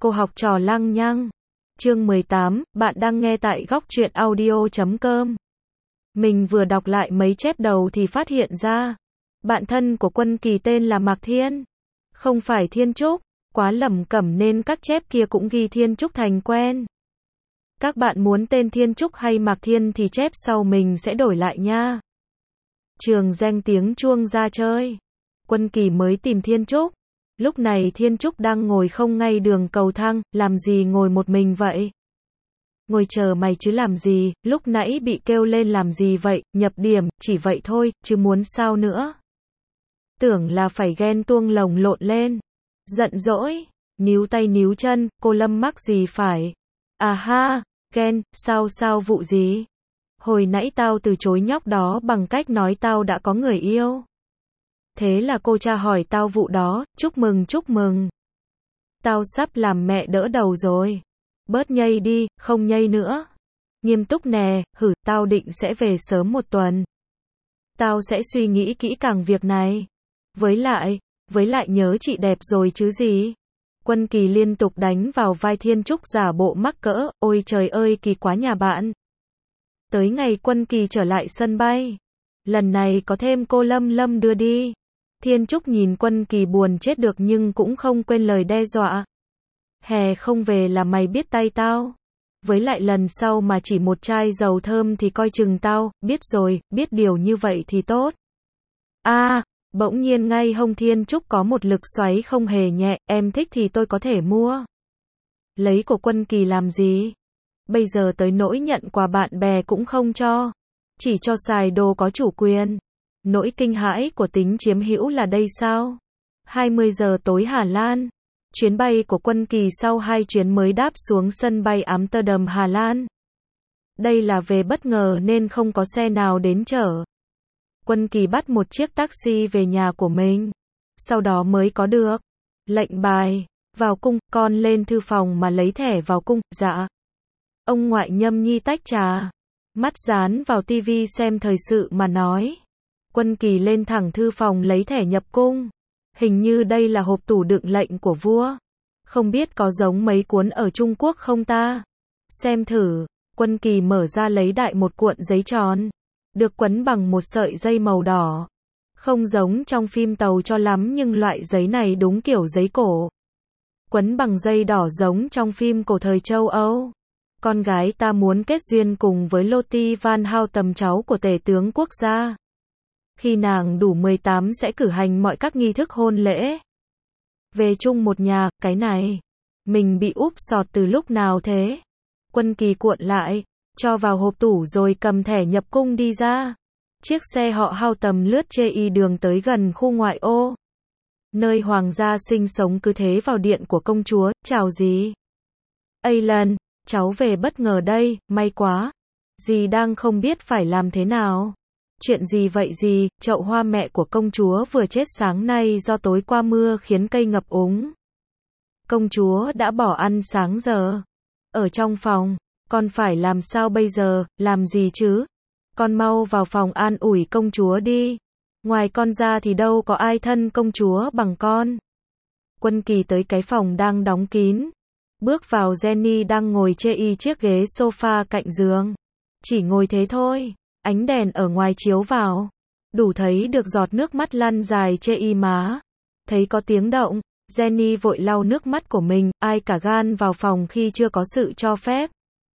Cô học trò lăng nhăng. Chương 18, bạn đang nghe tại góc truyện audio.com. Mình vừa đọc lại mấy chép đầu thì phát hiện ra, bạn thân của Quân Kỳ tên là Mạc Thiên, không phải Thiên Trúc, quá lẩm cẩm nên các chép kia cũng ghi Thiên Trúc thành quen. Các bạn muốn tên Thiên Trúc hay Mạc Thiên thì chép sau mình sẽ đổi lại nha. Trường danh tiếng chuông ra chơi. Quân Kỳ mới tìm Thiên Trúc. Lúc này Thiên Trúc đang ngồi không ngay đường cầu thang, làm gì ngồi một mình vậy? Ngồi chờ mày chứ làm gì, lúc nãy bị kêu lên làm gì vậy, nhập điểm, chỉ vậy thôi, chứ muốn sao nữa? Tưởng là phải ghen tuông lồng lộn lên. Giận dỗi, níu tay níu chân, cô Lâm mắc gì phải? À ha, ghen, sao vụ gì? Hồi nãy tao từ chối nhóc đó bằng cách nói tao đã có người yêu. Thế là cô cha hỏi tao vụ đó, chúc mừng. Tao sắp làm mẹ đỡ đầu rồi. Bớt nhây đi, không nhây nữa. Nghiêm túc nè, tao định sẽ về sớm một tuần. Tao sẽ suy nghĩ kỹ càng việc này. Với lại nhớ chị đẹp rồi chứ gì. Quân Kỳ liên tục đánh vào vai Thiên Trúc giả bộ mắc cỡ, ôi trời ơi kỳ quá nhà bạn. Tới ngày Quân Kỳ trở lại sân bay. Lần này có thêm cô Lâm đưa đi. Thiên Trúc nhìn Quân Kỳ buồn chết được nhưng cũng không quên lời đe dọa. Hè không về là mày biết tay tao. Với lại lần sau mà chỉ một chai dầu thơm thì coi chừng tao, biết rồi, biết điều như vậy thì tốt. Bỗng nhiên ngay hông Thiên Trúc có một lực xoáy không hề nhẹ, em thích thì tôi có thể mua. Lấy của Quân Kỳ làm gì? Bây giờ tới nỗi nhận quà bạn bè cũng không cho. Chỉ cho xài đồ có chủ quyền. Nỗi kinh hãi của tính chiếm hữu là đây sao? 20 giờ tối Hà Lan. Chuyến bay của Quân Kỳ sau 2 chuyến mới đáp xuống sân bay Amsterdam Hà Lan. Đây là về bất ngờ nên không có xe nào đến chở. Quân Kỳ bắt một chiếc taxi về nhà của mình. Sau đó mới có được lệnh bài vào cung, con lên thư phòng mà lấy thẻ vào cung. Dạ. Ông ngoại nhâm nhi tách trà, mắt dán vào tivi xem thời sự mà nói. Quân Kỳ lên thẳng thư phòng lấy thẻ nhập cung. Hình như đây là hộp tủ đựng lệnh của vua. Không biết có giống mấy cuốn ở Trung Quốc không ta? Xem thử. Quân Kỳ mở ra lấy đại một cuộn giấy tròn, được quấn bằng một sợi dây màu đỏ. Không giống trong phim tàu cho lắm nhưng loại giấy này đúng kiểu giấy cổ. Quấn bằng dây đỏ giống trong phim cổ thời châu Âu. Con gái ta muốn kết duyên cùng với Lottie Van Houten, cháu của tể tướng quốc gia. Khi nàng đủ 18 sẽ cử hành mọi các nghi thức hôn lễ. Về chung một nhà, cái này. Mình bị úp sọt từ lúc nào thế? Quân Kỳ cuộn lại, cho vào hộp tủ rồi cầm thẻ nhập cung đi ra. Chiếc xe họ Houten lướt chê đường tới gần khu ngoại ô. Nơi hoàng gia sinh sống cứ thế vào điện của công chúa, chào dì. Alan, cháu về bất ngờ đây, may quá. Dì đang không biết phải làm thế nào. Chuyện gì vậy dì? Chậu hoa mẹ của công chúa vừa chết sáng nay do tối qua mưa khiến cây ngập úng. Công chúa đã bỏ ăn sáng giờ. Ở trong phòng, con phải làm sao bây giờ, làm gì chứ? Con mau vào phòng an ủi công chúa đi. Ngoài con ra thì đâu có ai thân công chúa bằng con. Quân Kỳ tới cái phòng đang đóng kín. Bước vào Jenny đang ngồi chê chiếc ghế sofa cạnh giường. Chỉ ngồi thế thôi. Ánh đèn ở ngoài chiếu vào, đủ thấy được giọt nước mắt lăn dài chê má. Thấy có tiếng động, Jenny vội lau nước mắt của mình, ai cả gan vào phòng khi chưa có sự cho phép.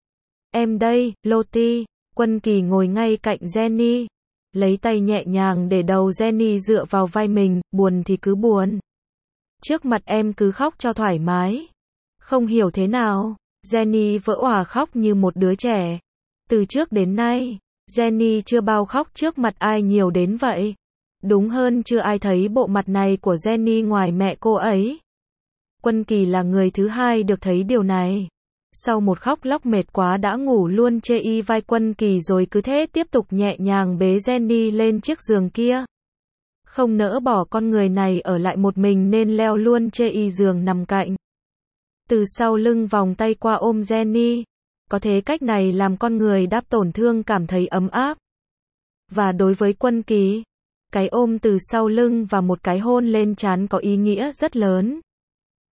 Em đây, Lottie. Quân Kỳ ngồi ngay cạnh Jenny, lấy tay nhẹ nhàng để đầu Jenny dựa vào vai mình, buồn thì cứ buồn. Trước mặt em cứ khóc cho thoải mái. Không hiểu thế nào, Jenny vỡ òa khóc như một đứa trẻ. Từ trước đến nay, Jenny chưa bao khóc trước mặt ai nhiều đến vậy. Đúng hơn chưa ai thấy bộ mặt này của Jenny ngoài mẹ cô ấy. Quân Kỳ là người thứ hai được thấy điều này. Sau một khóc lóc mệt quá đã ngủ luôn chê vai Quân Kỳ rồi cứ thế tiếp tục nhẹ nhàng bế Jenny lên chiếc giường kia. Không nỡ bỏ con người này ở lại một mình nên leo luôn chê giường nằm cạnh. Từ sau lưng vòng tay qua ôm Jenny. Có thế cách này làm con người đáp tổn thương cảm thấy ấm áp. Và đối với Quân Kỳ, cái ôm từ sau lưng và một cái hôn lên trán có ý nghĩa rất lớn.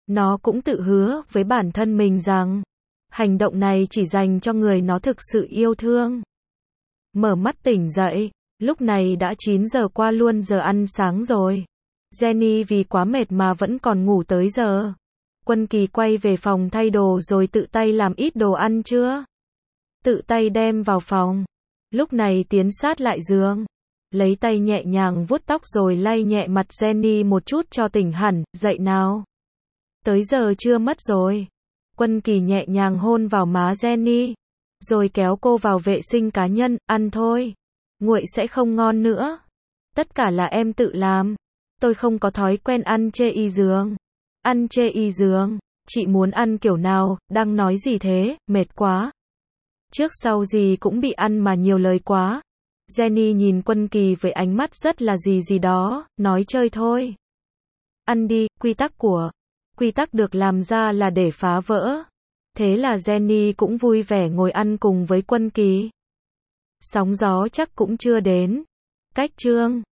Nó cũng tự hứa với bản thân mình rằng, hành động này chỉ dành cho người nó thực sự yêu thương. Mở mắt tỉnh dậy, lúc này đã 9 giờ qua luôn giờ ăn sáng rồi. Jenny vì quá mệt mà vẫn còn ngủ tới giờ. Quân Kỳ quay về phòng thay đồ rồi tự tay làm ít đồ ăn trưa. Tự tay đem vào phòng. Lúc này tiến sát lại giường. Lấy tay nhẹ nhàng vuốt tóc rồi lay nhẹ mặt Jenny một chút cho tỉnh hẳn, dậy nào. Tới giờ trưa mất rồi. Quân Kỳ nhẹ nhàng hôn vào má Jenny. Rồi kéo cô vào vệ sinh cá nhân, ăn thôi. Nguội sẽ không ngon nữa. Tất cả là em tự làm. Tôi không có thói quen ăn chê y giường. Ăn chê y giường. Chị muốn ăn kiểu nào, đang nói gì thế, mệt quá. Trước sau gì cũng bị ăn mà nhiều lời quá. Jenny nhìn Quân Kỳ với ánh mắt rất là gì đó, nói chơi thôi. Ăn đi, quy tắc được làm ra là để phá vỡ. Thế là Jenny cũng vui vẻ ngồi ăn cùng với Quân Kỳ. Sóng gió chắc cũng chưa đến. Cách chương